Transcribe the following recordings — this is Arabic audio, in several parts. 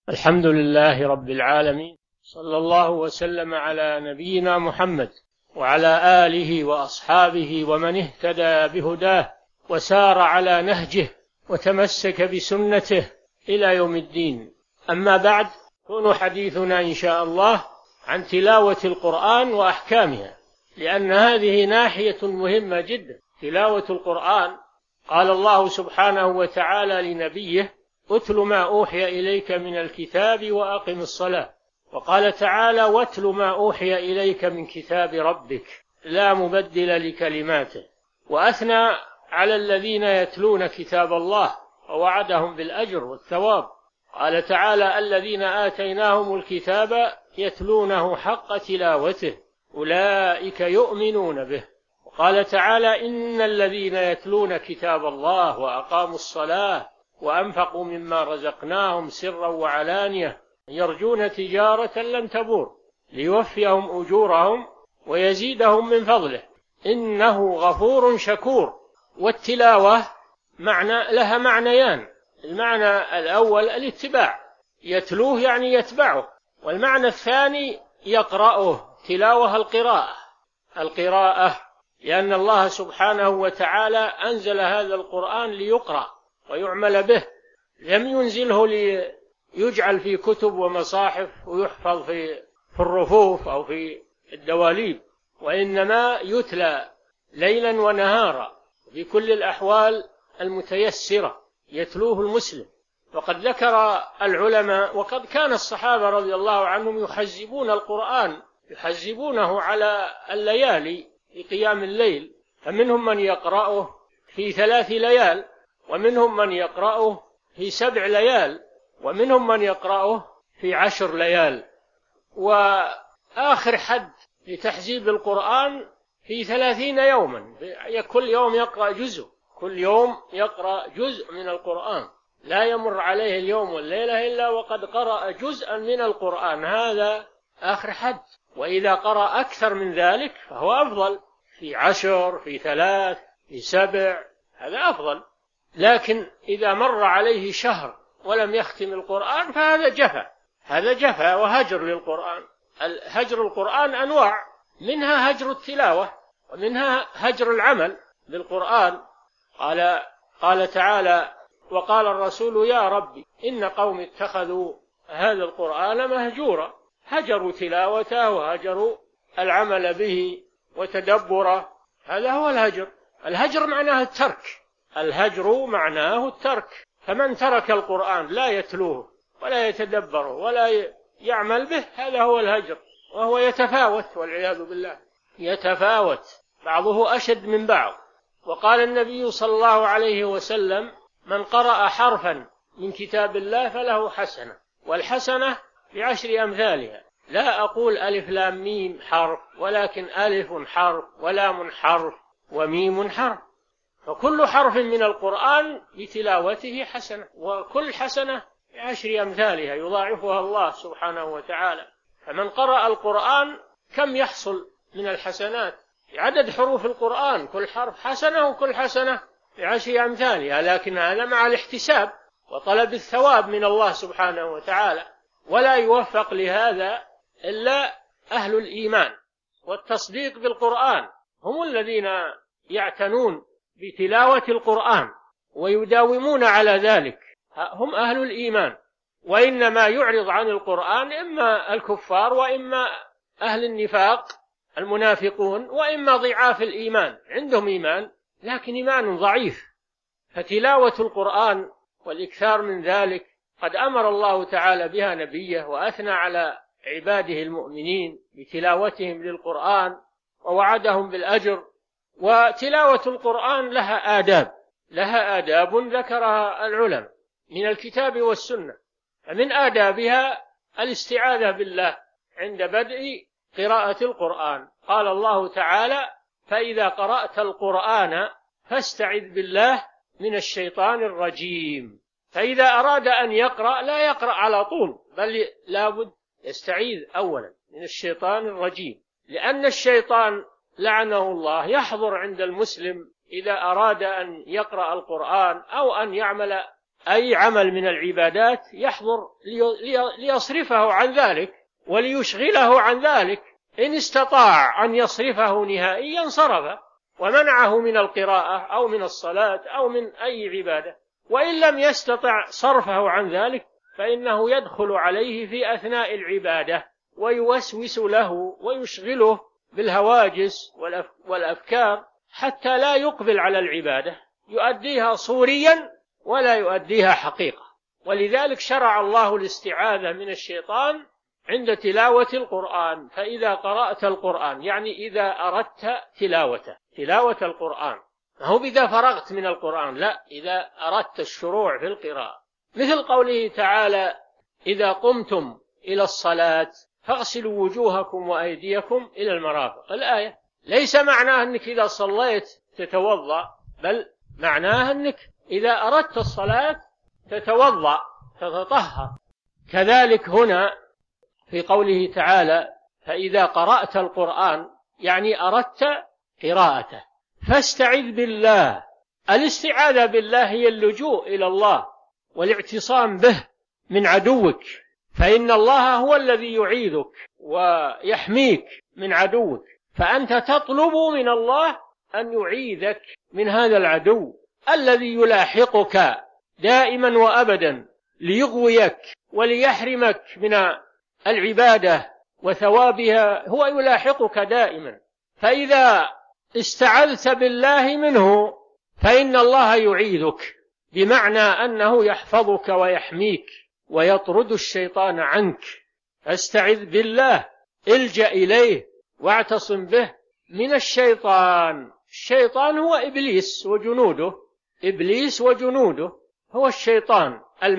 الحمد لله رب العالمين، صلى الله وسلم على نبينا محمد وعلى آله وأصحابه ومن اهتدى بهداه وسار على نهجه وتمسك بسنته إلى يوم الدين. أما بعد، يكون حديثنا إن شاء الله عن تلاوة القرآن وأحكامها، لأن هذه ناحية مهمة جدا. تلاوة القرآن، قال الله سبحانه وتعالى لنبيه: اتل ما أوحي إليك من الكتاب وأقم الصلاة. وقال تعالى: واتل ما أوحي إليك من كتاب ربك لا مبدل لكلماته. وأثنى على الذين يتلون كتاب الله ووعدهم بالأجر والثواب. قال تعالى: الذين آتيناهم الكتاب يتلونه حق تلاوته أولئك يؤمنون به. وقال تعالى: إن الذين يتلون كتاب الله وأقاموا الصلاة وأنفقوا مما رزقناهم سرا وعلانية يرجون تجارة لن تبور ليوفيهم أجورهم ويزيدهم من فضله إنه غفور شكور. والتلاوة لها معنيان: المعنى الأول الاتباع، يتلوه يعني يتبعه، والمعنى الثاني يقرأه، تلاوة القراءة، لأن الله سبحانه وتعالى أنزل هذا القرآن ليقرأ ويعمل به، لم ينزله ليجعل في كتب ومصاحف ويحفظ في الرفوف أو في الدواليب، وإنما يتلى ليلا ونهارا في كل الأحوال المتيسرة يتلوه المسلم. وقد ذكر العلماء، وقد كان الصحابة رضي الله عنهم يحزبون القرآن، يحزبونه على الليالي في قيام الليل، فمنهم من يقرأه في 3 ليال، ومنهم من يقرأه في 7 ليال، ومنهم من يقرأه في 10 ليال. وآخر حد لتحزيب القرآن في 30 يوما، كل يوم يقرأ جزء، كل يوم يقرأ جزء من القرآن، لا يمر عليه اليوم والليلة إلا وقد قرأ جزءا من القرآن، هذا آخر حد. وإذا قرأ أكثر من ذلك فهو أفضل، في 10، في 3، في 7، هذا أفضل. لكن إذا مر عليه شهر ولم يختم القرآن فهذا جفا، هذا جفا وهجر للقرآن. هجر القرآن أنواع، منها هجر التلاوة ومنها هجر العمل بالقرآن. قال تعالى: وقال الرسول يا ربي إن قوم اتخذوا هذا القرآن مهجورا، هجروا تلاوته وهجروا العمل به وتدبره، هذا هو الهجر. الهجر معناه الترك، الهجر معناه الترك. فمن ترك القرآن لا يتلوه ولا يتدبره ولا يعمل به، هذا هو الهجر، وهو يتفاوت والعياذ بالله، يتفاوت بعضه أشد من بعض. وقال النبي صلى الله عليه وسلم: من قرأ حرفا من كتاب الله فله حسنة، والحسنة ب10 أمثالها. لا أقول ألف لام ميم حرف، ولكن ألف حرف ولام حرف وميم حرف، فكل حرف من القرآن بتلاوته حسنة، وكل حسنة ب10 أمثالها يضاعفها الله سبحانه وتعالى. فمن قرأ القرآن كم يحصل من الحسنات بعدد حروف القرآن، كل حرف حسنة وكل حسنة ب10 أمثالها، لكن هذا مع الاحتساب وطلب الثواب من الله سبحانه وتعالى. ولا يوفق لهذا إلا أهل الإيمان والتصديق بالقرآن، هم الذين يعتنون بتلاوة القرآن ويداومون على ذلك، هم أهل الإيمان. وإنما يعرض عن القرآن إما الكفار، وإما أهل النفاق المنافقون، وإما ضعاف الإيمان، عندهم إيمان لكن إيمان ضعيف. فتلاوة القرآن والإكثار من ذلك قد أمر الله تعالى بها نبيه، وأثنى على عباده المؤمنين بتلاوتهم للقرآن ووعدهم بالأجر. وتلاوة القرآن لها آداب ذكرها العلماء من الكتاب والسنة. فمن آدابها الاستعاذة بالله عند بدء قراءة القرآن. قال الله تعالى: فإذا قرأت القرآن فاستعذ بالله من الشيطان الرجيم. فإذا أراد أن يقرأ لا يقرأ على طول، بل لابد يستعيذ أولا من الشيطان الرجيم، لأن الشيطان لعنه الله يحضر عند المسلم إذا أراد أن يقرأ القرآن أو أن يعمل أي عمل من العبادات يحضر ليصرفه عن ذلك وليشغله عن ذلك. إن استطاع أن يصرفه نهائيا صرفه ومنعه من القراءة أو من الصلاة أو من أي عبادة، وإن لم يستطع صرفه عن ذلك فإنه يدخل عليه في أثناء العبادة ويوسوس له ويشغله بالهواجس والأفكار حتى لا يقبل على العبادة، يؤديها صوريا ولا يؤديها حقيقة. ولذلك شرع الله الاستعاذة من الشيطان عند تلاوة القرآن. فإذا قرأت القرآن يعني إذا أردت تلاوة القرآن، ما هو إذا فرغت من القرآن، لا، إذا أردت الشروع في القراءة، مثل قوله تعالى: إذا قمتم إلى الصلاة فاغسلوا وجوهكم وأيديكم إلى المرافق. الآية ليس معناه أنك إذا صليت تتوضأ، بل معناه أنك إذا أردت الصلاة تتوضأ تتطهر. كذلك هنا في قوله تعالى: فإذا قرأت القرآن يعني أردت قراءته فاستعذ بالله. الاستعاذة بالله هي اللجوء إلى الله والاعتصام به من عدوك، فإن الله هو الذي يعيذك ويحميك من عدوك، فأنت تطلب من الله أن يعيذك من هذا العدو الذي يلاحقك دائما وأبدا ليغويك وليحرمك من العبادة وثوابها، هو يلاحقك دائما. فإذا استعذت بالله منه فإن الله يعيذك، بمعنى أنه يحفظك ويحميك ويطرد الشيطان عنك. فاستعذ بالله، الجأ إليه واعتصم به من الشيطان. الشيطان هو إبليس وجنوده، إبليس وجنوده هو الشيطان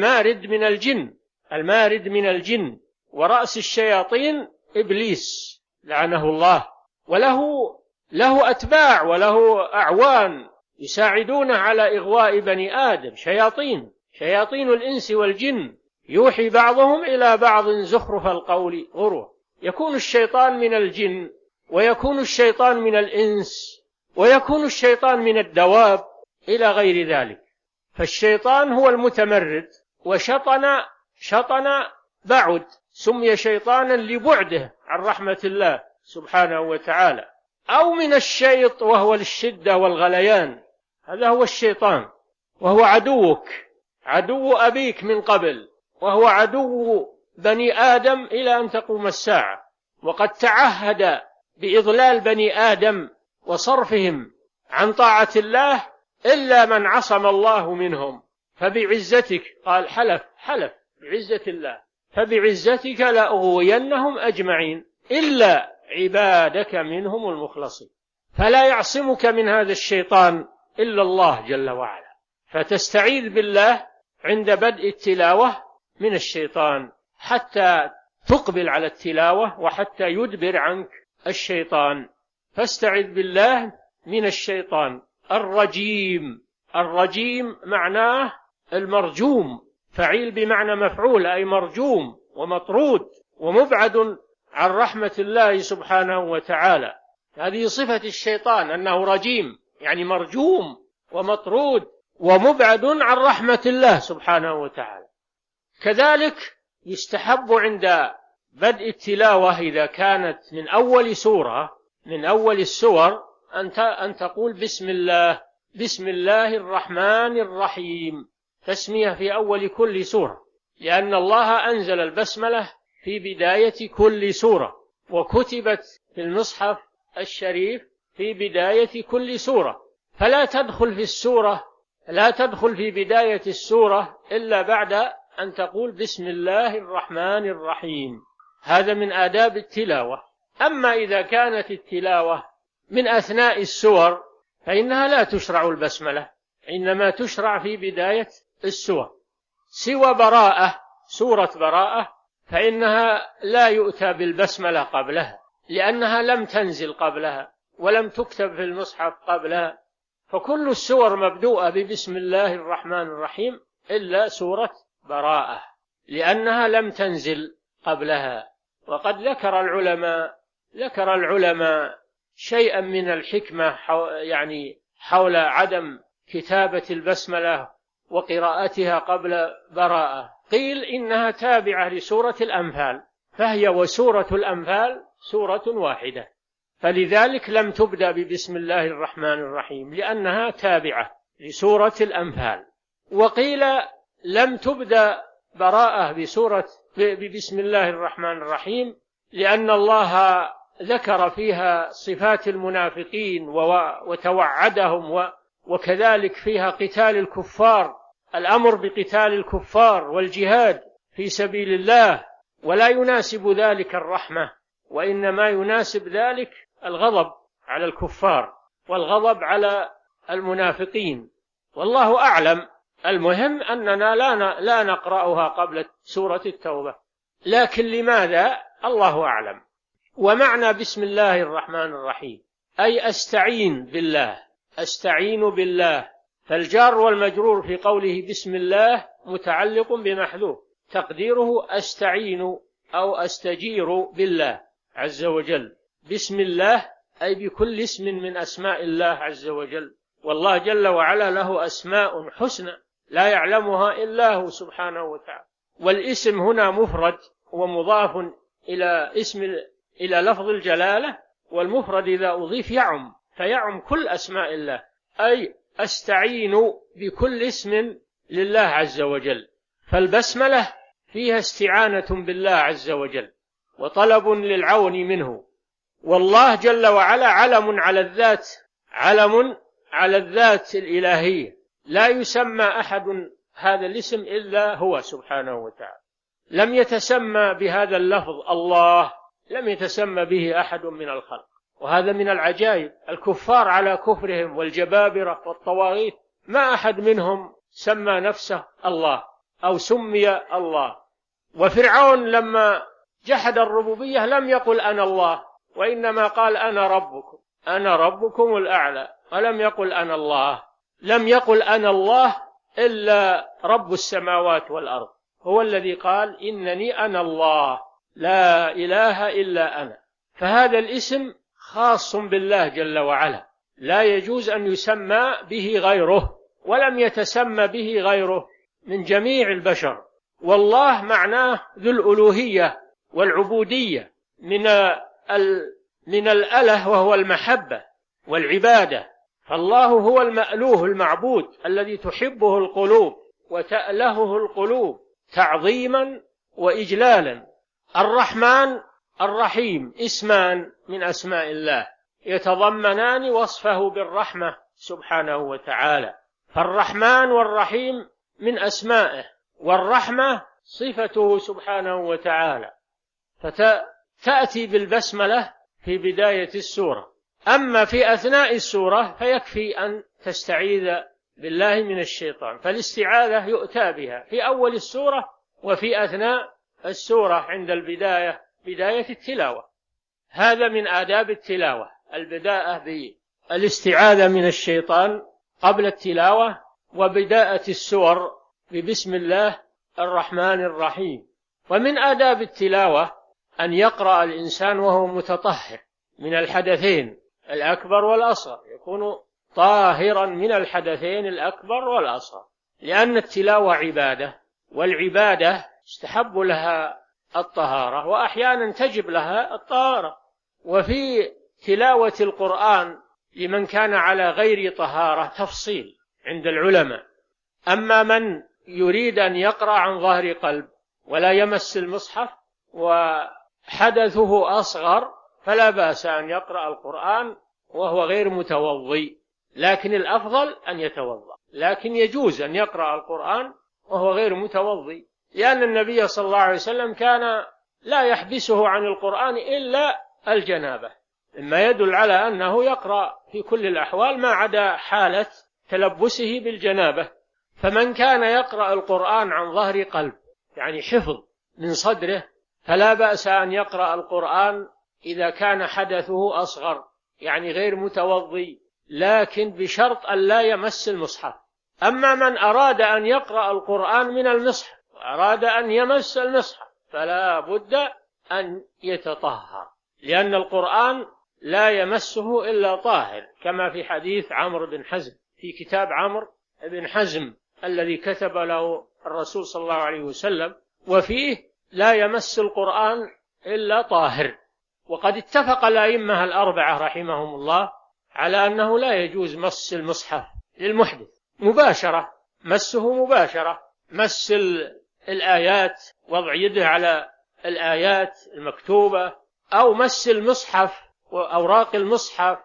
المارد من الجن، ورأس الشياطين إبليس لعنه الله، وله أتباع وله أعوان يساعدونه على إغواء بني آدم، شياطين الإنس والجن، يوحي بعضهم إلى بعض زخرف القول غرور. يكون الشيطان من الجن، ويكون الشيطان من الإنس، ويكون الشيطان من الدواب إلى غير ذلك. فالشيطان هو المتمرد، وشطن بعد، سمي شيطانا لبعده عن رحمة الله سبحانه وتعالى. أو من الشيط وهو الشدة والغليان، هذا هو الشيطان، وهو عدوك، عدو أبيك من قبل، وهو عدو بني آدم إلى أن تقوم الساعة. وقد تعهد بإضلال بني آدم وصرفهم عن طاعة الله إلا من عصم الله منهم. فبعزتك، قال حلف بعزة الله، فبعزتك لأغوينهم أجمعين إلا عبادك منهم المخلصين. فلا يعصمك من هذا الشيطان إلا الله جل وعلا. فتستعيذ بالله عند بدء التلاوة من الشيطان حتى تقبل على التلاوة وحتى يدبر عنك الشيطان. فاستعذ بالله من الشيطان الرجيم معناه المرجوم، فعيل بمعنى مفعول، أي مرجوم ومطرود ومبعد عن رحمة الله سبحانه وتعالى. هذه صفة الشيطان، أنه رجيم يعني مرجوم ومطرود ومبعد عن رحمة الله سبحانه وتعالى. كذلك يستحب عند بدء التلاوة إذا كانت من أول السور أن تقول بسم الله الرحمن الرحيم، تسمية في أول كل سورة، لأن الله أنزل البسملة في بداية كل سورة، وكتبت في المصحف الشريف في بداية كل سورة، فلا تدخل في بداية السورة إلا بعد أن تقول بسم الله الرحمن الرحيم. هذا من آداب التلاوة. أما إذا كانت التلاوة من أثناء السور فإنها لا تشرع البسملة، إنما تشرع في بداية السور، سوى سورة براءة فإنها لا يؤتى بالبسملة قبلها، لأنها لم تنزل قبلها ولم تكتب في المصحف قبلها. فكل السور مبدوءة ببسم الله الرحمن الرحيم إلا سورة براءة، لأنها لم تنزل قبلها. وقد ذكر العلماء شيئا من الحكمة يعني حول عدم كتابة البسملة وقراءتها قبل براءة؟ قيل إنها تابعة لسورة الأنفال، فهي وسورة الأنفال سورة واحدة، فلذلك لم تبدأ ببسم الله الرحمن الرحيم لأنها تابعة لسورة الأنفال. وقيل لم تبدأ براءة ببسم الله الرحمن الرحيم لأن الله ذكر فيها صفات المنافقين وتوعدهم، وكذلك فيها قتال الكفار، الأمر بقتال الكفار والجهاد في سبيل الله، ولا يناسب ذلك الرحمة، وإنما يناسب ذلك الغضب على الكفار والغضب على المنافقين، والله أعلم. المهم أننا لا نقرأها قبل سورة التوبة، لكن لماذا؟ الله أعلم. ومعنى بسم الله الرحمن الرحيم أي أستعين بالله، أستعين بالله، فالجار والمجرور في قوله بسم الله متعلق بمحذوف تقديره أستعين أو أستجير بالله عز وجل. بسم الله أي بكل اسم من أسماء الله عز وجل، والله جل وعلا له أسماء حسنى لا يعلمها إلا هو سبحانه وتعالى، والاسم هنا مفرد ومضاف إلى لفظ الجلالة، والمفرد إذا أضيف يعم، فيعم كل أسماء الله، أي أستعين بكل اسم لله عز وجل. فالبسملة فيها استعانة بالله عز وجل وطلب للعون منه، والله جل وعلا علم على الذات، علم على الذات الإلهية، لا يسمى أحد هذا الاسم إلا هو سبحانه وتعالى، لم يتسمى بهذا اللفظ الله، لم يتسمى به أحد من الخلق، وهذا من العجائب. الكفار على كفرهم والجبابرة والطواغيت ما أحد منهم سمى نفسه الله أو سمي الله. وفرعون لما جحد الربوبية لم يقل أنا الله، وإنما قال أنا ربكم الأعلى، ولم يقل أنا الله. لم يقل أنا الله إلا رب السماوات والأرض، هو الذي قال إنني أنا الله لا إله إلا أنا. فهذا الاسم خاص بالله جل وعلا، لا يجوز أن يسمى به غيره، ولم يتسمى به غيره من جميع البشر. والله معناه ذو الألوهية والعبودية من الأله وهو المحبة والعبادة، فالله هو المألوه المعبود الذي تحبه القلوب وتألهه القلوب تعظيما وإجلالا. الرحمن الرحيم اسمان من أسماء الله يتضمنان وصفه بالرحمة سبحانه وتعالى، فالرحمن والرحيم من أسمائه، والرحمة صفته سبحانه وتعالى، فتأتي بالبسملة في بداية السورة. أما في أثناء السورة فيكفي أن تستعيذ بالله من الشيطان، فالاستعاذة يؤتى بها في أول السورة وفي أثناء السورة عند بداية التلاوة. هذا من آداب التلاوة، البداءة بالاستعاذة من الشيطان قبل التلاوة، وبداءة السور ببسم الله الرحمن الرحيم. ومن آداب التلاوة أن يقرأ الإنسان وهو متطهر من الحدثين الأكبر والأصغر، يكون طاهرا من الحدثين الأكبر والأصغر، لأن التلاوة عبادة، والعبادة استحب لها الطهارة وأحيانا تجب لها الطهارة. وفي تلاوة القرآن لمن كان على غير طهارة تفصيل عند العلماء، أما من يريد أن يقرأ عن ظهر قلب ولا يمس المصحف وحدثه أصغر فلا بأس أن يقرأ القرآن وهو غير متوضي، لكن الأفضل أن يتوضأ، لكن يجوز أن يقرأ القرآن وهو غير متوضي، لأن النبي صلى الله عليه وسلم كان لا يحبسه عن القرآن إلا الجنابة، مما يدل على أنه يقرأ في كل الأحوال ما عدا حالة تلبسه بالجنابة. فمن كان يقرأ القرآن عن ظهر قلب يعني حفظ من صدره فلا بأس أن يقرأ القرآن إذا كان حدثه أصغر يعني غير متوضي، لكن بشرط أن لا يمس المصحف. أما من أراد أن يقرأ القرآن من المصحف وأراد أن يمس المصحف فلا بد أن يتطهر، لأن القرآن لا يمسه إلا طاهر، كما في حديث عمرو بن حزم في كتاب عمرو بن حزم الذي كتب له الرسول صلى الله عليه وسلم، وفيه لا يمس القرآن إلا طاهر. وقد اتفق الأئمة الأربعة رحمهم الله على أنه لا يجوز مس المصحف للمحدث مباشرة، مسه مباشرة، مس الآيات، وضع يده على الآيات المكتوبة، أو مس المصحف وأوراق المصحف،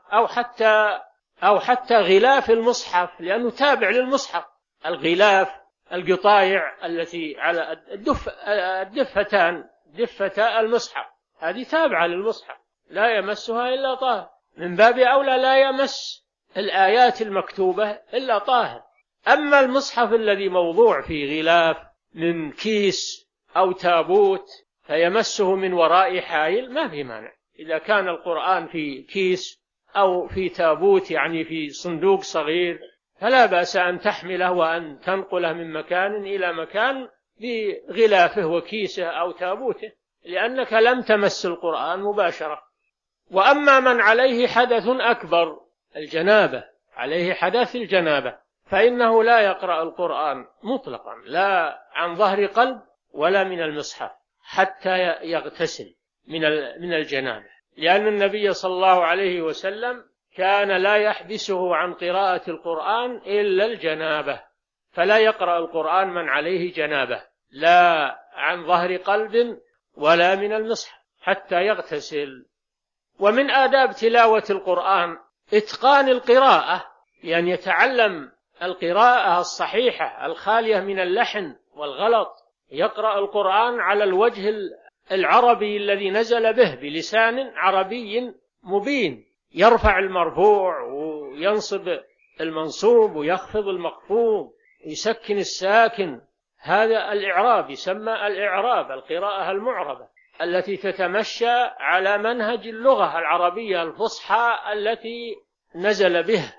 أو حتى غلاف المصحف، لأنه تابع للمصحف. الغلاف، القطايع التي على الدفتان، دفتا المصحف، هذه تابعة للمصحف لا يمسها إلا طاهر. من باب أولى لا يمس الآيات المكتوبة إلا طاهر. أما المصحف الذي موضوع في غلاف من كيس أو تابوت فيمسه من وراء حائل ما في مانع. إذا كان القرآن في كيس أو في تابوت، يعني في صندوق صغير، فلا بأس أن تحمله وأن تنقله من مكان إلى مكان بغلافه وكيسه أو تابوته، لأنك لم تمس القرآن مباشرة. وأما من عليه حدث أكبر، الجنابة، عليه حدث الجنابة، فإنه لا يقرأ القرآن مطلقا، لا عن ظهر قلب ولا من المصحف، حتى يغتسل من الجنابة، لأن النبي صلى الله عليه وسلم كان لا يحبسه عن قراءة القرآن إلا الجنابة، فلا يقرأ القرآن من عليه جنابة، لا عن ظهر قلب ولا من المصحف، حتى يغتسل. ومن آداب تلاوة القرآن إتقان القراءة، يعني يتعلم القراءة الصحيحة الخالية من اللحن والغلط، يقرأ القرآن على الوجه العربي الذي نزل به بلسان عربي مبين، يرفع المرفوع وينصب المنصوب ويخفض المخفوض ويسكن الساكن. هذا الإعراب يسمى الإعراب، القراءة المعربة التي تتمشى على منهج اللغة العربية الفصحى التي نزل به.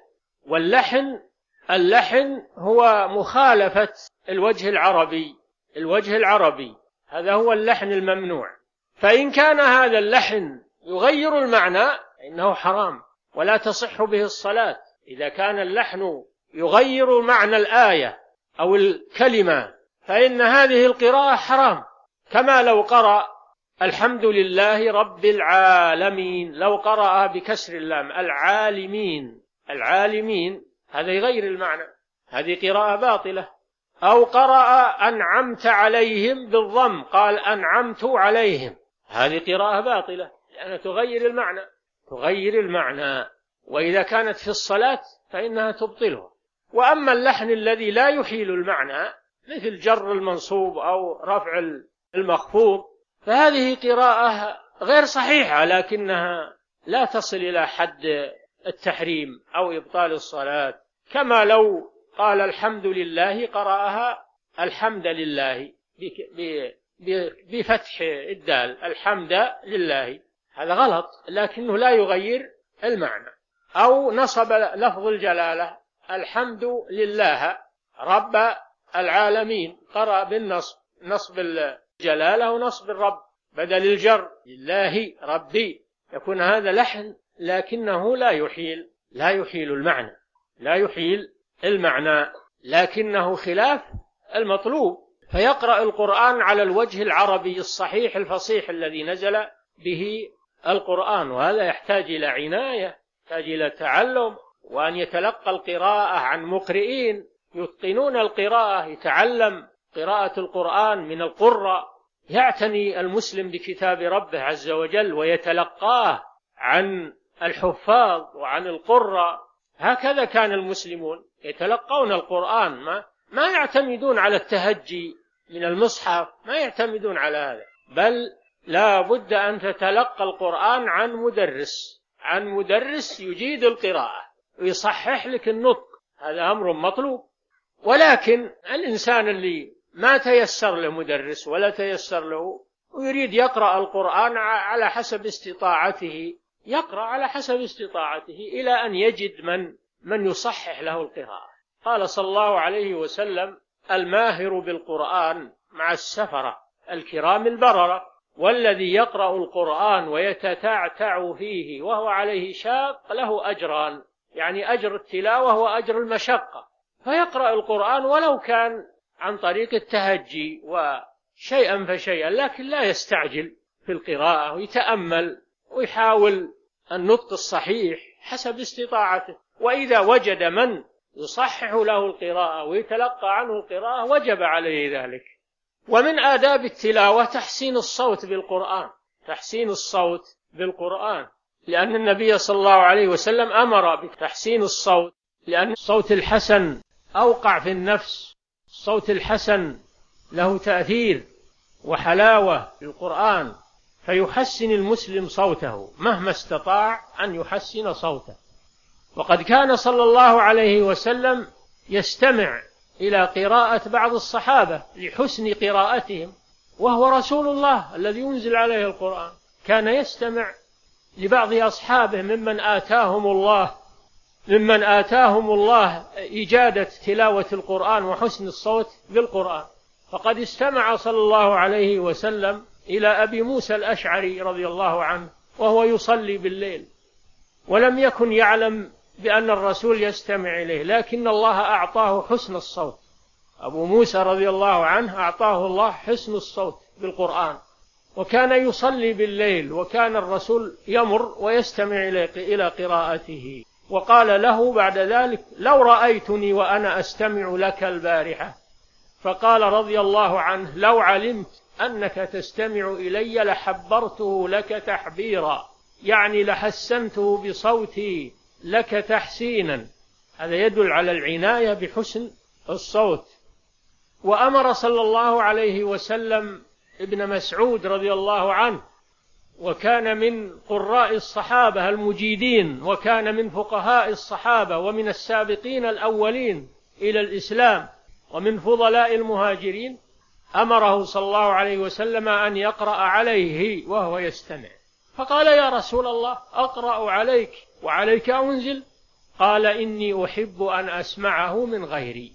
واللحن هو مخالفة الوجه العربي، هذا هو اللحن الممنوع. فإن كان هذا اللحن يغير المعنى إنه حرام ولا تصح به الصلاة. إذا كان اللحن يغير معنى الآية أو الكلمة فإن هذه القراءة حرام، كما لو قرأ الحمد لله رب العالمين، لو قرأ بكسر اللام العالمين، هذا يغير المعنى، هذه قراءة باطلة. أو قرأ أنعمت عليهم بالضم، قال أنعمت عليهم، هذه قراءة باطلة لأنها تغير المعنى، وإذا كانت في الصلاة فإنها تبطلها. وأما اللحن الذي لا يحيل المعنى مثل جر المنصوب أو رفع المخفوض فهذه قراءة غير صحيحة، لكنها لا تصل إلى حد التحريم أو إبطال الصلاة. كما لو قال الحمد لله قرأها الحمد لله بفتح الدال، الحمد لله، هذا غلط لكنه لا يغير المعنى. أو نصب لفظ الجلالة الحمد لله رب العالمين، قرأ بالنصب، نصب الجلالة ونصب الرب بدل الجر، لله ربي، يكون هذا لحن لكنه لا يحيل المعنى، لكنه خلاف المطلوب. فيقرأ القرآن على الوجه العربي الصحيح الفصيح الذي نزل به القرآن، وهذا يحتاج إلى عناية، يحتاج إلى تعلم، وأن يتلقى القراءة عن مقرئين يتقنون القراءة، يتعلم قراءة القرآن من القراء، يعتني المسلم بكتاب ربه عز وجل ويتلقاه عن الحفاظ وعن القراء. هكذا كان المسلمون يتلقون القرآن، ما يعتمدون على التهجي من المصحف، ما يعتمدون على هذا، بل لا بد أن تتلقى القرآن عن مدرس يجيد القراءة ويصحح لك النطق، هذا أمر مطلوب. ولكن الإنسان اللي ما تيسر له مدرس ولا تيسر له ويريد يقرأ القرآن على حسب استطاعته، يقرأ على حسب استطاعته إلى أن يجد من يصحح له القراءة. قال صلى الله عليه وسلم الماهر بالقرآن مع السفرة الكرام البررة، والذي يقرأ القرآن ويتتعتع فيه وهو عليه شاق له أجران، يعني أجر التلاوة وأجر المشقة، فيقرأ القرآن ولو كان عن طريق التهجي وشيئا فشيئا، لكن لا يستعجل في القراءة، ويتأمل ويحاول النطق الصحيح حسب استطاعته. وإذا وجد من يصحح له القراءة ويتلقى عنه القراءة وجب عليه ذلك. ومن آداب التلاوة تحسين الصوت بالقرآن، تحسين الصوت بالقرآن، لأن النبي صلى الله عليه وسلم أمر بتحسين الصوت، لأن الصوت الحسن أوقع في النفس. الصوت الحسن له تأثير وحلاوة في القرآن، فيحسن المسلم صوته مهما استطاع أن يحسن صوته. وقد كان صلى الله عليه وسلم يستمع إلى قراءة بعض الصحابة لحسن قراءتهم، وهو رسول الله الذي ينزل عليه القرآن، كان يستمع لبعض أصحابه ممن آتاهم الله إجادة تلاوة القرآن وحسن الصوت بالقرآن. فقد استمع صلى الله عليه وسلم إلى أبي موسى الأشعري رضي الله عنه وهو يصلي بالليل، ولم يكن يعلم بأن الرسول يستمع إليه، لكن الله أعطاه حسن الصوت. أبو موسى رضي الله عنه أعطاه الله حسن الصوت بالقرآن، وكان يصلي بالليل، وكان الرسول يمر ويستمع إلى قراءته. وقال له بعد ذلك: لو رأيتني وأنا أستمع لك البارحة. فقال رضي الله عنه: لو علمت أنك تستمع إلي لحبرته لك تحبيرا، يعني لحسنته بصوتي لك تحسينا. هذا يدل على العناية بحسن الصوت. وأمر صلى الله عليه وسلم ابن مسعود رضي الله عنه، وكان من قراء الصحابة المجيدين، وكان من فقهاء الصحابة ومن السابقين الأولين إلى الإسلام ومن فضلاء المهاجرين، أمره صلى الله عليه وسلم أن يقرأ عليه وهو يستمع. فقال: يا رسول الله، أقرأ عليك وعليك أنزل؟ قال: إني أحب أن أسمعه من غيري.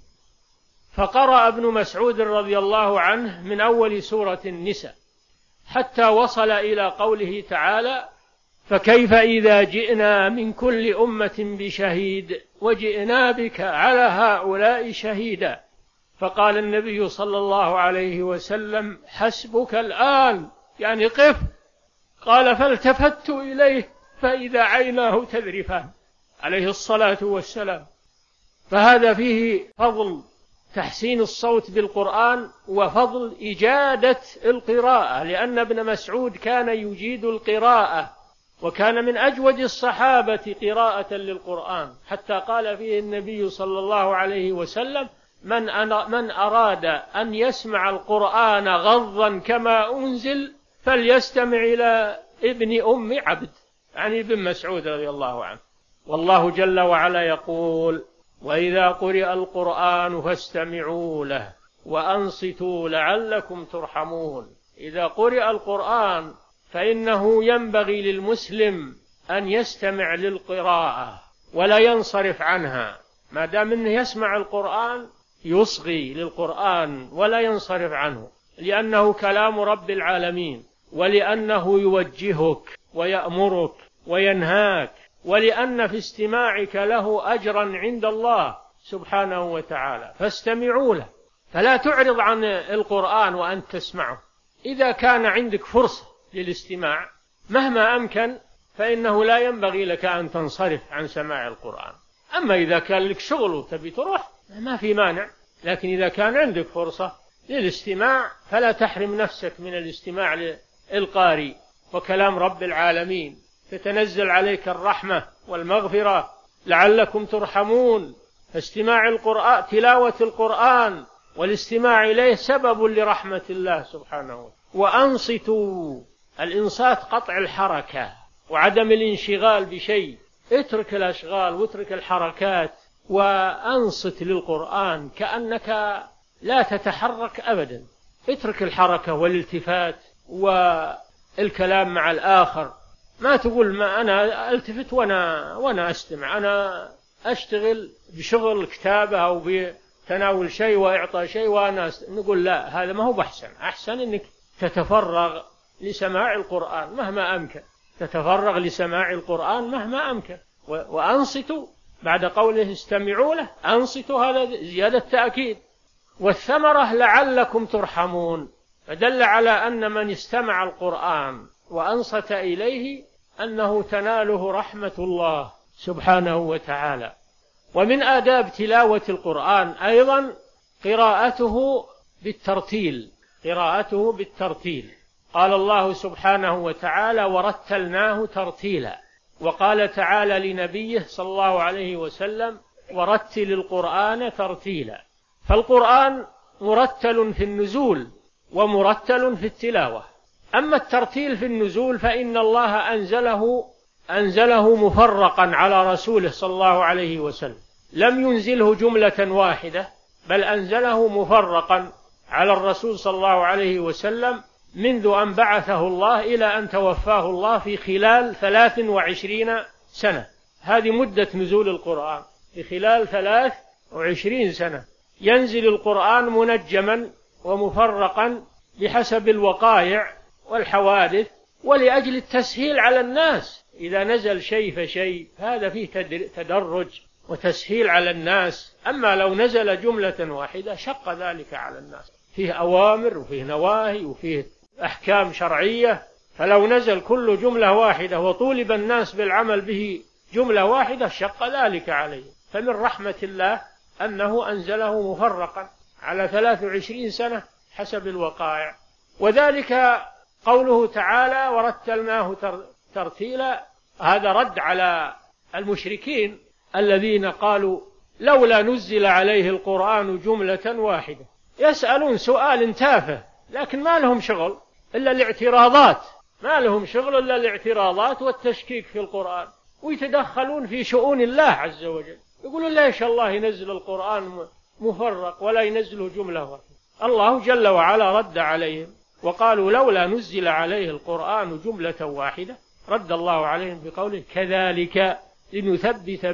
فقرأ ابن مسعود رضي الله عنه من أول سورة النساء حتى وصل إلى قوله تعالى: فكيف إذا جئنا من كل أمة بشهيد وجئنا بك على هؤلاء شهيدا. فقال النبي صلى الله عليه وسلم: حسبك الآن، يعني قف. قال: فالتفت إليه فإذا عيناه تذرفان، عليه الصلاة والسلام. فهذا فيه فضل تحسين الصوت بالقرآن وفضل إجادة القراءة، لأن ابن مسعود كان يجيد القراءة، وكان من أجود الصحابة قراءة للقرآن، حتى قال فيه النبي صلى الله عليه وسلم: من أراد أن يسمع القرآن غضا كما أنزل فليستمع إلى ابن أم عبد، يعني ابن مسعود رضي الله عنه. والله جل وعلا يقول: وإذا قرئ القرآن فاستمعوا له وأنصتوا لعلكم ترحمون. إذا قرئ القرآن فإنه ينبغي للمسلم أن يستمع للقراءة ولا ينصرف عنها، ما دام أنه يسمع القرآن يصغي للقرآن ولا ينصرف عنه، لأنه كلام رب العالمين، ولأنه يوجهك ويأمرك وينهاك، ولأن في استماعك له أجرا عند الله سبحانه وتعالى، فاستمعوا له. فلا تعرض عن القرآن وأنت تسمعه. إذا كان عندك فرصة للاستماع مهما أمكن فإنه لا ينبغي لك أن تنصرف عن سماع القرآن. أما إذا كان لك شغل وتبي تروح ما في مانع، لكن إذا كان عندك فرصة للاستماع فلا تحرم نفسك من الاستماع للقارئ وكلام رب العالمين، تتنزل عليك الرحمة والمغفرة لعلكم ترحمون. فاستماع القرآن، تلاوة القرآن والاستماع إليه سبب لرحمة الله سبحانه وتعالى. وأنصتوا، الإنصات قطع الحركة وعدم الانشغال بشيء، اترك الأشغال واترك الحركات وأنصت للقرآن كأنك لا تتحرك أبدا. اترك الحركة والالتفات والكلام مع الآخر، ما تقول ما أنا ألتفت وأنا أستمع، أنا أشتغل بشغل كتابة أو بتناول شيء وإعطاء شيء وأنا نقول لا، هذا ما هو بحسن. أحسن أنك تتفرغ لسماع القرآن مهما أمكن، تتفرغ لسماع القرآن مهما أمكن. وأنصتوا بعد قوله استمعوا له أنصتوا، هذا زيادة تأكيد. والثمرة لعلكم ترحمون، فدل على أن من استمع القرآن وأنصت إليه أنه تناله رحمة الله سبحانه وتعالى. ومن آداب تلاوة القرآن أيضا قراءته بالترتيل. قال الله سبحانه وتعالى ورتلناه ترتيلا، وقال تعالى لنبيه صلى الله عليه وسلم ورتل القرآن ترتيلا. فالقرآن مرتل في النزول ومرتل في التلاوة. أما الترتيل في النزول فإن الله أنزله مفرقا على رسوله صلى الله عليه وسلم، لم ينزله جملة واحدة، بل أنزله مفرقا على الرسول صلى الله عليه وسلم منذ أن بعثه الله إلى أن توفاه الله في خلال 23 سنة. هذه مدة نزول القرآن، في خلال 23 سنة ينزل القرآن منجما ومفرقا بحسب الوقائع والحوادث، ولأجل التسهيل على الناس. إذا نزل شيء فشيء هذا فيه تدرج وتسهيل على الناس. أما لو نزل جملة واحدة شق ذلك على الناس، فيه أوامر وفيه نواهي وفيه أحكام شرعية، فلو نزل كل جملة واحدة وطولب الناس بالعمل به جملة واحدة شق ذلك عليه. فمن رحمة الله أنه أنزله مفرقا على 23 سنة حسب الوقائع. وذلك قوله تعالى ورتلناه ترتيلا، هذا رد على المشركين الذين قالوا لولا نزل عليه القرآن جملة واحدة. يسألون سؤال تافه لكن ما لهم شغل إلا الاعتراضات والتشكيك في القرآن، ويتدخلون في شؤون الله عز وجل. يقولون ليش الله ينزل القرآن مفرق ولا ينزله جملة واحدة؟ الله جل وعلا رد عليهم وقالوا لولا نزل عليه القرآن جملة واحدة. رد الله عليهم بقوله كذلك لنثبت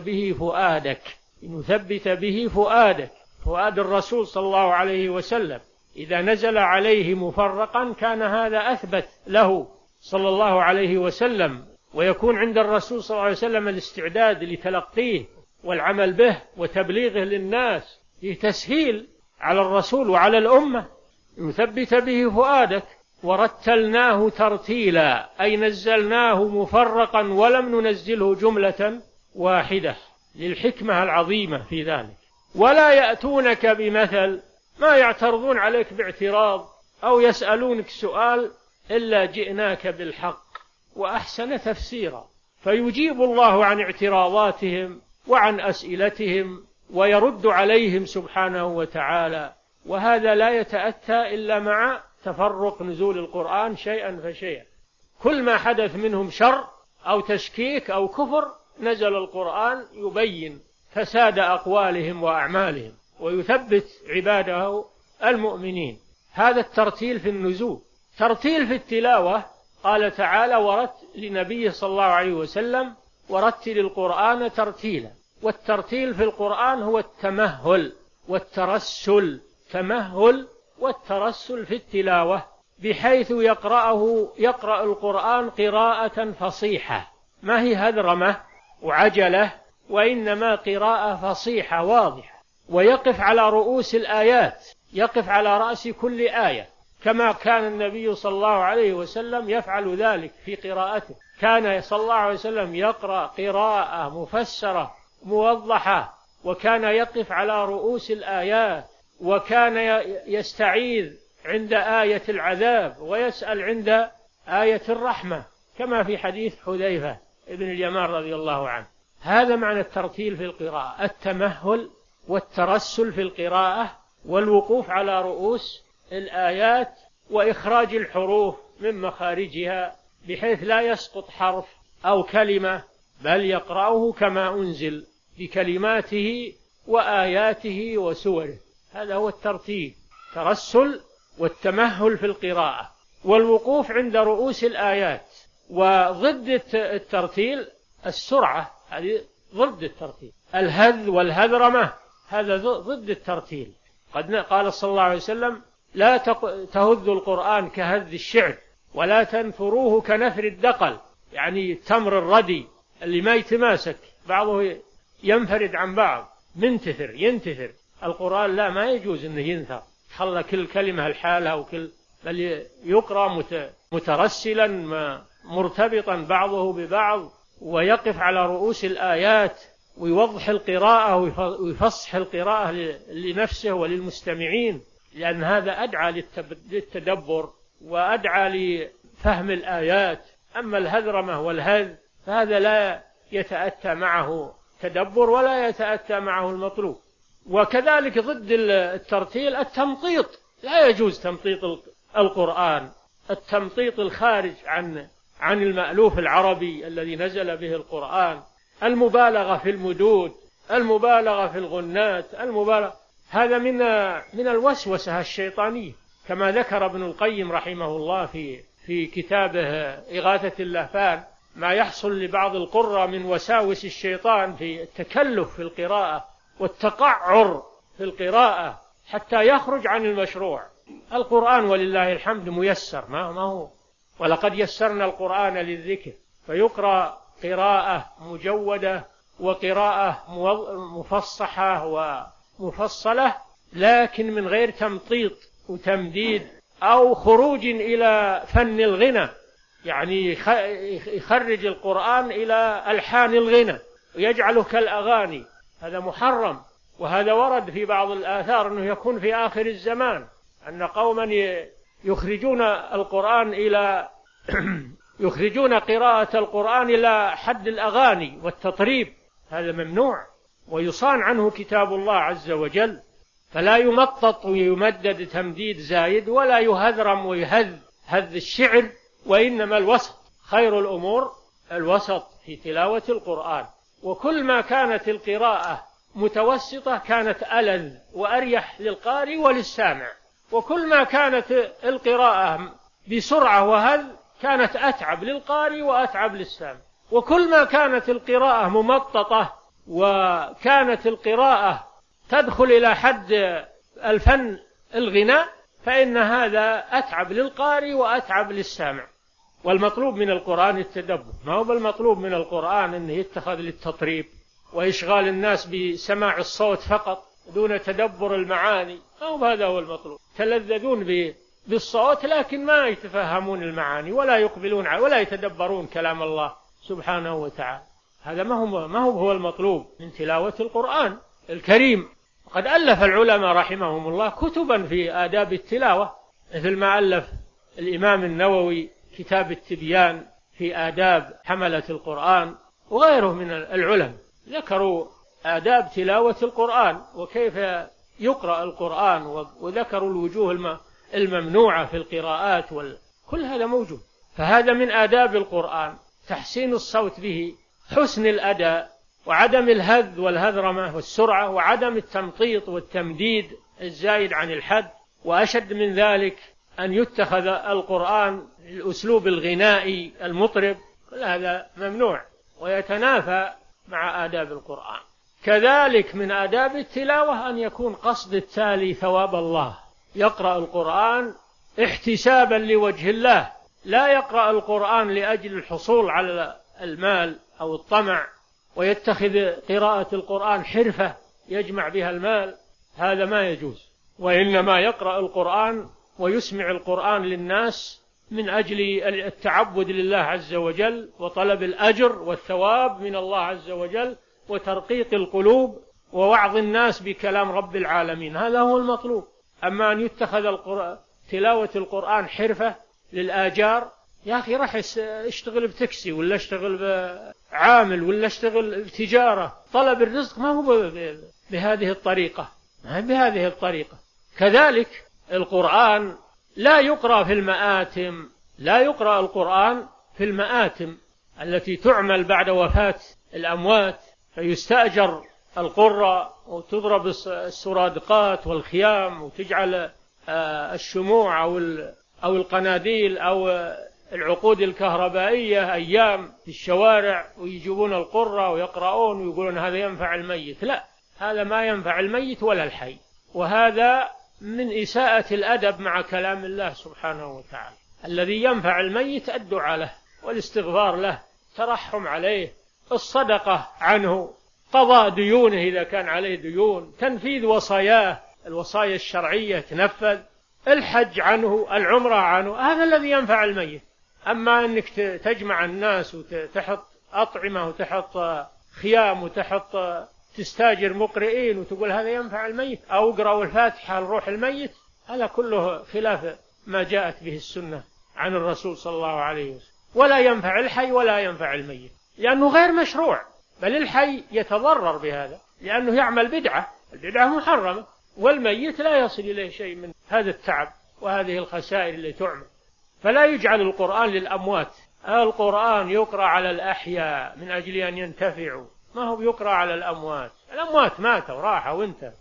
به فؤاد الرسول صلى الله عليه وسلم. إذا نزل عليه مفرقا كان هذا أثبت له صلى الله عليه وسلم، ويكون عند الرسول صلى الله عليه وسلم الاستعداد لتلقيه والعمل به وتبليغه للناس، فيه تسهيل على الرسول وعلى الأمة. نثبت به فؤادك ورتلناه ترتيلا، أي نزلناه مفرقا ولم ننزله جملة واحدة، للحكمة العظيمة في ذلك. ولا يأتونك بمثل، ما يعترضون عليك باعتراض أو يسألونك سؤال إلا جئناك بالحق وأحسن تفسيرا. فيجيب الله عن اعتراضاتهم وعن أسئلتهم ويرد عليهم سبحانه وتعالى. وهذا لا يتأتى إلا مع تفرق نزول القرآن شيئا فشيئا. كل ما حدث منهم شر أو تشكيك أو كفر نزل القرآن يبين فساد أقوالهم وأعمالهم ويثبت عباده المؤمنين. هذا الترتيل في النزول. ترتيل في التلاوة، قال تعالى لنبيه صلى الله عليه وسلم ورتل القرآن ترتيلا. والترتيل في القرآن هو التمهل والترسل في التلاوة، بحيث يقرأ القرآن قراءة فصيحة، ما هي هذرمة وعجلة، وإنما قراءة فصيحة واضحة. ويقف على رؤوس الآيات، يقف على رأس كل آية، كما كان النبي صلى الله عليه وسلم يفعل ذلك في قراءته. كان صلى الله عليه وسلم يقرأ قراءة مفسرة موضحة، وكان يقف على رؤوس الآيات، وكان يستعيذ عند آية العذاب ويسأل عند آية الرحمة، كما في حديث حذيفة ابن اليمان رضي الله عنه. هذا معنى الترتيل في القراءة، التمهل والترسل في القراءة، والوقوف على رؤوس الآيات، وإخراج الحروف من مخارجها بحيث لا يسقط حرف أو كلمة، بل يقرأه كما أنزل بكلماته وآياته وسوره. هذا هو الترتيل، ترسل والتمهل في القراءة والوقوف عند رؤوس الآيات. وضد الترتيل السرعة، هذه ضد الترتيل. الهذ والهذرمة هذا ضد الترتيل. قد قال صلى الله عليه وسلم لا تهذوا القرآن كهذ الشعر ولا تنثروه كنثر الدقل، يعني التمر الردي اللي ما يتماسك، بعضه ينفرد عن بعض، ينتثر. القرآن لا، ما يجوز أنه ينثر، خلى كل كلمة الحالة بل يقرأ مترسلا مرتبطا بعضه ببعض، ويقف على رؤوس الآيات ويوضح القراءة ويفصح القراءة لنفسه وللمستمعين، لأن هذا أدعى للتدبر وأدعى لفهم الآيات. أما الهذرمة والهذ فهذا لا يتأتى معه تدبر ولا يتأتى معه المطلوب. وكذلك ضد الترتيل التمطيط، لا يجوز تمطيط القرآن، التمطيط الخارج عن المألوف العربي الذي نزل به القرآن، المبالغة في المدود، المبالغة في الغنات، هذا من الوسوسة الشيطانية، كما ذكر ابن القيم رحمه الله في كتابه إغاثة اللهفان ما يحصل لبعض القراء من وساوس الشيطان في التكلف في القراءة والتقعر في القراءة حتى يخرج عن المشروع. القرآن ولله الحمد ميسر، ما هو، ولقد يسرنا القرآن للذكر، فيقرأ قراءة مجودة وقراءة مفصحة ومفصلة، لكن من غير تمطيط وتمديد أو خروج إلى فن الغنى، يعني يخرج القرآن إلى ألحان الغنى ويجعله كالأغاني، هذا محرم. وهذا ورد في بعض الآثار أنه يكون في آخر الزمان، أن قوما يخرجون قراءة القرآن إلى حد الأغاني والتطريب، هذا ممنوع ويصان عنه كتاب الله عز وجل، فلا يمطط ويمدد تمديد زايد، ولا يهذرم ويهذ الشعر، وإنما الوسط، خير الأمور الوسط في تلاوة القرآن. وكل ما كانت القراءة متوسطة كانت ألذ وأريح للقارئ وللسامع، وكل ما كانت القراءة بسرعة وهذ كانت أتعب للقارئ وأتعب للسامع، وكل ما كانت القراءة ممططة وكانت القراءة تدخل إلى حد الفن الغناء فإن هذا أتعب للقارئ وأتعب للسامع. والمطلوب من القرآن التدبر، ما هو بالمطلوب من القرآن أنه يتخذ للتطريب وإشغال الناس بسماع الصوت فقط دون تدبر المعاني، أو هذا هو المطلوب. تلذذون بالصوت لكن ما يتفهمون المعاني ولا يقبلون ولا يتدبرون كلام الله سبحانه وتعالى، هذا ما هو المطلوب من تلاوة القرآن الكريم. قد ألف العلماء رحمهم الله كتبا في آداب التلاوة، مثل ما ألف الإمام النووي كتاب التبيان في آداب حملة القرآن، وغيره من العلماء ذكروا آداب تلاوة القرآن وكيف يقرأ القرآن، وذكروا الوجوه الممنوعة في القراءات، كل هذا موجود. فهذا من آداب القرآن، تحسين الصوت به، حسن الأداء، وعدم الهذ والهذرمة والسرعة، وعدم التمطيط والتمديد الزايد عن الحد. وأشد من ذلك أن يتخذ القرآن الأسلوب الغنائي المطرب، كل هذا ممنوع ويتنافى مع آداب القرآن. كذلك من آداب التلاوة أن يكون قصد التالي ثواب الله، يقرأ القرآن احتسابا لوجه الله، لا يقرأ القرآن لأجل الحصول على المال أو الطمع ويتخذ قراءة القرآن حرفة يجمع بها المال، هذا ما يجوز. وإنما يقرأ القرآن ويسمع القرآن للناس من أجل التعبد لله عز وجل وطلب الأجر والثواب من الله عز وجل وترقيق القلوب ووعظ الناس بكلام رب العالمين، هذا هو المطلوب. أما أن يتخذ تلاوة القرآن حرفة للآجار، يا أخي راح اشتغل بتكسي ولا اشتغل بعامل ولا اشتغل بتجارة، طلب الرزق ما هو بهذه الطريقة، ما هي بهذه الطريقة. كذلك القرآن لا يقرأ في المآتم، لا يقرأ القرآن في المآتم التي تعمل بعد وفاة الأموات، فيستأجر القراء وتضرب السرادقات والخيام وتجعل الشموع أو القناديل أو العقود الكهربائية أيام في الشوارع، ويجيبون القراء ويقرؤون ويقولون هذا ينفع الميت. لا، هذا ما ينفع الميت ولا الحي، وهذا من إساءة الأدب مع كلام الله سبحانه وتعالى. الذي ينفع الميت الدعاء له والاستغفار له، ترحم عليه، الصدقة عنه، قضاء ديونه إذا كان عليه ديون، تنفيذ وصاياه، الوصايا الشرعية تنفذ، الحج عنه، العمرة عنه، هذا الذي ينفع الميت. أما أنك تجمع الناس وتحط أطعمة وتحط خيام وتحط تستاجر مقرئين وتقول هذا ينفع الميت، أو اقرأوا الفاتحة لروح الميت، هذا كله خلاف ما جاءت به السنة عن الرسول صلى الله عليه وسلم. ولا ينفع الحي ولا ينفع الميت، لأنه غير مشروع، بل الحي يتضرر بهذا لأنه يعمل بدعة، البدعة محرمة، والميت لا يصل إليه شيء من هذا التعب وهذه الخسائر اللي تعمل. فلا يجعل القرآن للأموات، القرآن يقرأ على الأحياء من أجل أن ينتفعوا، ما هو يقرأ على الأموات. الأموات ماتوا وراحوا وانتهى،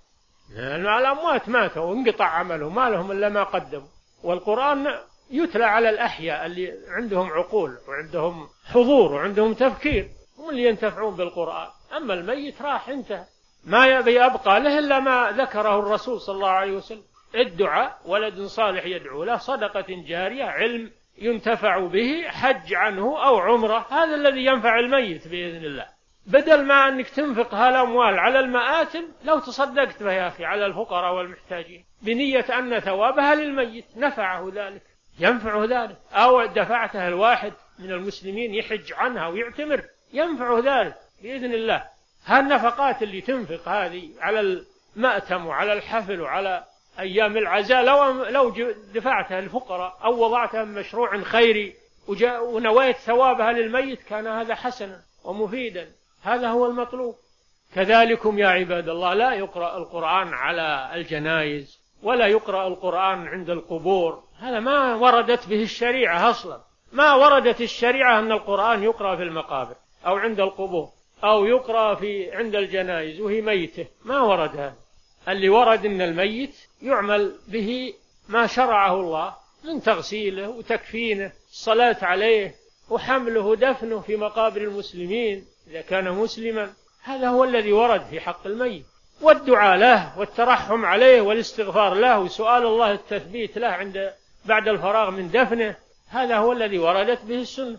الأموات ماتوا وانقطع عملهم، ما لهم إلا ما قدموا. والقرآن يتلى على الأحياء اللي عندهم عقول وعندهم حضور وعندهم تفكير، هم اللي ينتفعون بالقرآن. أما الميت راح انتهى، ما يبقى له إلا ما ذكره الرسول صلى الله عليه وسلم: الدعاء، ولد صالح يدعو له، صدقة جارية، علم ينتفع به، حج عنه أو عمرة، هذا الذي ينفع الميت بإذن الله. بدل ما أنك تنفق هالأموال على المآتم، لو تصدقت بها يا أخي على الفقراء والمحتاجين بنية أن ثوابها للميت نفعه ذلك، ينفع ذلك، أو دفعتها الواحد من المسلمين يحج عنها ويعتمر، ينفع ذلك بإذن الله. هالنفقات اللي تنفق هذه على المأتم وعلى الحفل وعلى أيام العزاء، لو دفعتها الفقراء أو وضعتها من مشروع خيري ونويت ثوابها للميت، كان هذا حسنا ومفيدا. هذا هو المطلوب. كذلكم يا عباد الله لا يقرأ القرآن على الجنائز، ولا يقرأ القرآن عند القبور، هذا ما وردت به الشريعة أصلا. ما وردت الشريعة أن القرآن يقرأ في المقابر أو عند القبور أو يقرأ عند الجنائز وهي ميتة، ما ورد هذا. اللي ورد أن الميت يعمل به ما شرعه الله من تغسيله وتكفينه، الصلاة عليه وحمله ودفنه في مقابر المسلمين إذا كان مسلما، هذا هو الذي ورد في حق الميت. والدعاء له والترحم عليه والاستغفار له وسؤال الله التثبيت له بعد الفراغ من دفنه، هذا هو الذي وردت به السنة.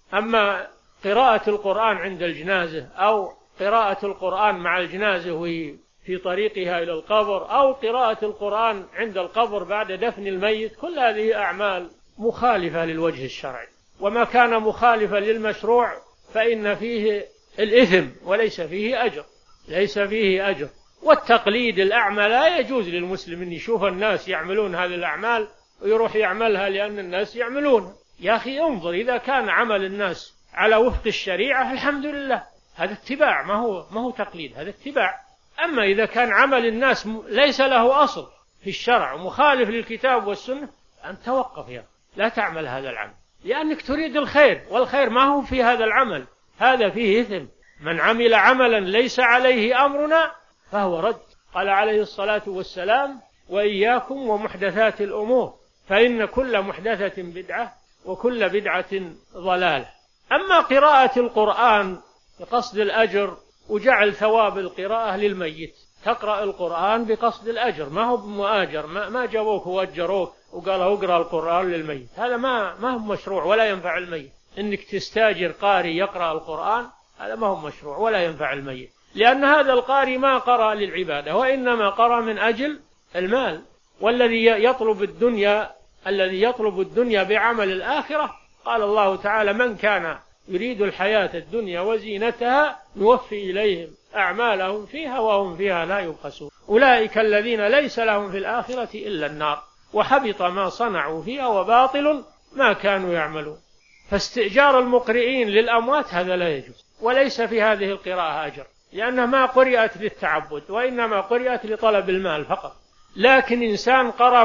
أما قراءة القرآن عند الجنازة أو قراءة القرآن مع الجنازة وهي في طريقها إلى القبر أو قراءة القرآن عند القبر بعد دفن الميت، كل هذه أعمال مخالفة للوجه الشرعي، وما كان مخالفا للمشروع فإن فيه الإثم وليس فيه أجر، ليس فيه أجر. والتقليد الأعمى لا يجوز للمسلم أن يشوف الناس يعملون هذه الأعمال ويروح يعملها لأن الناس يعملون. يا أخي انظر، إذا كان عمل الناس على وفق الشريعة الحمد لله، هذا اتباع، ما هو تقليد، هذا اتباع. أما إذا كان عمل الناس ليس له أصل في الشرع ومخالف للكتاب والسنة، أن توقف يا أخي، لا تعمل هذا العمل، لأنك تريد الخير، والخير ما هو في هذا العمل، هذا فيه إثم. من عمل عملا ليس عليه أمرنا فهو رد. قال عليه الصلاة والسلام: وإياكم ومحدثات الأمور فإن كل محدثة بدعة وكل بدعة ضلالة. أما قراءة القرآن بقصد الأجر وجعل ثواب القراءة للميت، تقرأ القرآن بقصد الأجر، ما هو بمؤاجر، ما جابوك وأجروك وقالوا اقرأ القرآن للميت، هذا ما هو مشروع ولا ينفع الميت. إنك تستاجر قارئ يقرأ القرآن، هذا ما هو مشروع ولا ينفع الميت، لأن هذا القارئ ما قرأ للعبادة وإنما قرأ من أجل المال. والذي يطلب الدنيا بعمل الآخرة، قال الله تعالى: من كان يريد الحياة الدنيا وزينتها نوفي إليهم أعمالهم فيها وهم فيها لا يبخسون، أولئك الذين ليس لهم في الآخرة إلا النار وحبط ما صنعوا فيها وباطل ما كانوا يعملون. فاستئجار المقرئين للأموات هذا لا يجوز، وليس في هذه القراءة أجر، لأنها ما قرأت للتعبد وإنما قرأت لطلب المال فقط. لكن إنسان قرأ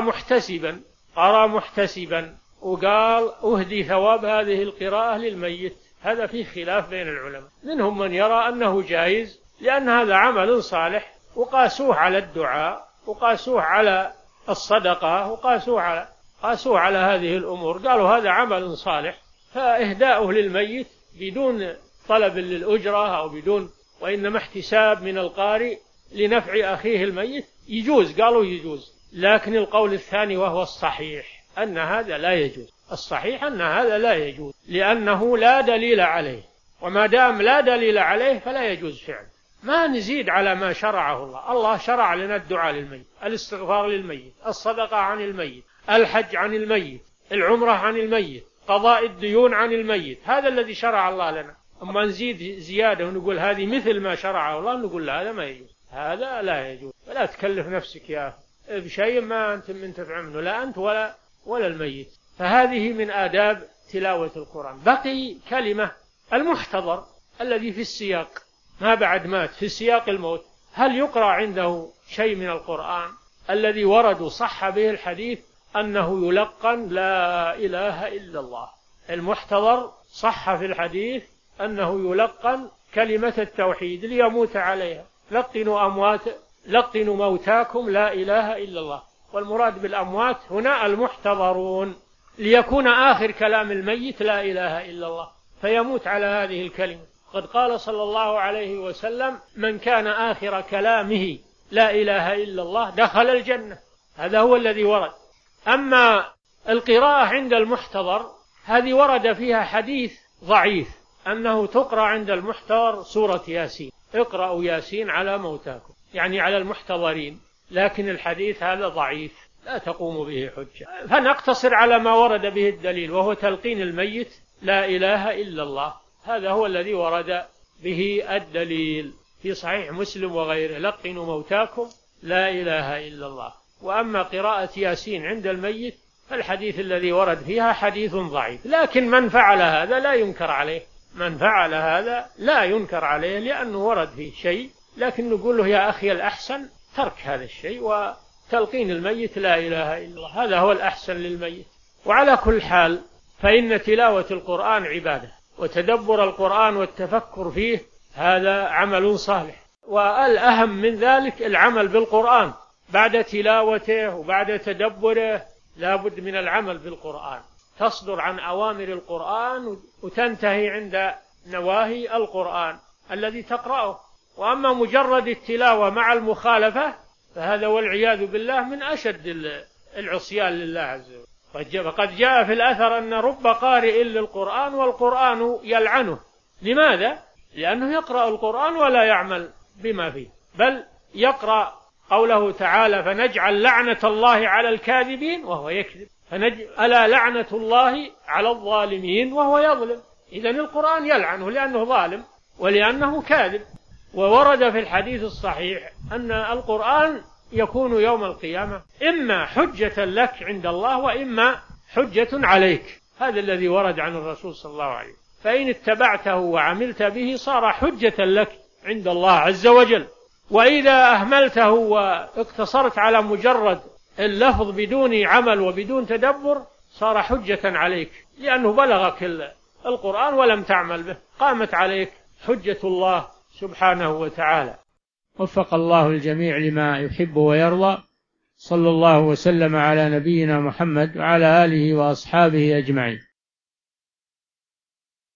محتسبا وقال أهدي ثواب هذه القراءة للميت، هذا فيه خلاف بين العلماء، منهم من يرى أنه جائز لأن هذا عمل صالح، وقاسوه على الدعاء وقاسوه على الصدقة وقاسوه على هذه الأمور، قالوا هذا عمل صالح، فإهداؤه للميت بدون طلب للأجرة أو بدون، وإنما احتساب من القارئ لنفع أخيه الميت يجوز، قالوا يجوز. لكن القول الثاني وهو الصحيح أن هذا لا يجوز، الصحيح أن هذا لا يجوز، لأنه لا دليل عليه، وما دام لا دليل عليه فلا يجوز فعله. ما نزيد على ما شرعه الله. الله شرع لنا الدعاء للميت، الاستغفار للميت، الصدقة عن الميت، الحج عن الميت، العمرة عن الميت، قضاء الديون عن الميت، هذا الذي شرع الله لنا. أما نزيد زيادة ونقول هذه مثل ما شرعه الله، نقول لا، هذا ما يجوز، هذا لا يجوز. ولا تكلف نفسك يا أخي بشيء ما أنت من تفعل منه، لا أنت ولا الميت. فهذه من آداب تلاوة القرآن. بقي كلمة المحتضر الذي في السياق، ما بعد مات في سياق الموت، هل يقرأ عنده شيء من القرآن؟ الذي ورد صح به الحديث أنه يلقن لا إله إلا الله. المحتضر صح في الحديث أنه يلقن كلمة التوحيد ليموت عليها. لقنوا موتاكم لا إله إلا الله. والمراد بالأموات هنا المحتضرون، ليكون آخر كلام الميت لا إله إلا الله، فيموت على هذه الكلمة. قد قال صلى الله عليه وسلم: من كان آخر كلامه لا إله إلا الله دخل الجنة. هذا هو الذي ورد. أما القراءة عند المحتضر هذه ورد فيها حديث ضعيف أنه تقرأ عند المحتضر سورة ياسين، اقرأوا ياسين على موتاكم، يعني على المحتضرين، لكن الحديث هذا ضعيف لا تقوم به حجة. فنقتصر على ما ورد به الدليل، وهو تلقين الميت لا إله إلا الله. هذا هو الذي ورد به الدليل في صحيح مسلم وغيره: لقنوا موتاكم لا إله إلا الله. وأما قراءة ياسين عند الميت فالحديث الذي ورد فيها حديث ضعيف، لكن من فعل هذا لا ينكر عليه، من فعل هذا لا ينكر عليه لأنه ورد فيه شيء، لكن نقول له يا أخي الأحسن ترك هذا الشيء وتلقين الميت لا إله إلا الله، هذا هو الأحسن للميت. وعلى كل حال فإن تلاوة القرآن عبادة، وتدبر القرآن والتفكر فيه هذا عمل صالح. والأهم من ذلك العمل بالقرآن بعد تلاوته وبعد تدبره، لا بد من العمل بالقرآن، تصدر عن أوامر القرآن وتنتهي عند نواهي القرآن الذي تقرأه. وأما مجرد التلاوة مع المخالفة فهذا والعياذ بالله من أشد العصيان لله عز وجل. وقد جاء في الأثر أن رب قارئ للقرآن والقرآن يلعنه. لماذا؟ لأنه يقرأ القرآن ولا يعمل بما فيه، بل يقرأ قوله تعالى: فنجعل لعنة الله على الكاذبين وهو يكذب، ألا لعنة الله على الظالمين وهو يظلم. إذن القرآن يلعنه لأنه ظالم ولأنه كاذب. وورد في الحديث الصحيح أن القرآن يكون يوم القيامة إما حجة لك عند الله وإما حجة عليك، هذا الذي ورد عن الرسول صلى الله عليه وسلم. فإن اتبعته وعملت به صار حجة لك عند الله عز وجل، وإذا أهملته واقتصرت على مجرد اللفظ بدون عمل وبدون تدبر صار حجة عليك، لأنه بلغك القرآن ولم تعمل به، قامت عليك حجة الله سبحانه وتعالى. وفق الله الجميع لما يحب ويرضى. صلى الله وسلم على نبينا محمد وعلى آله وأصحابه أجمعين.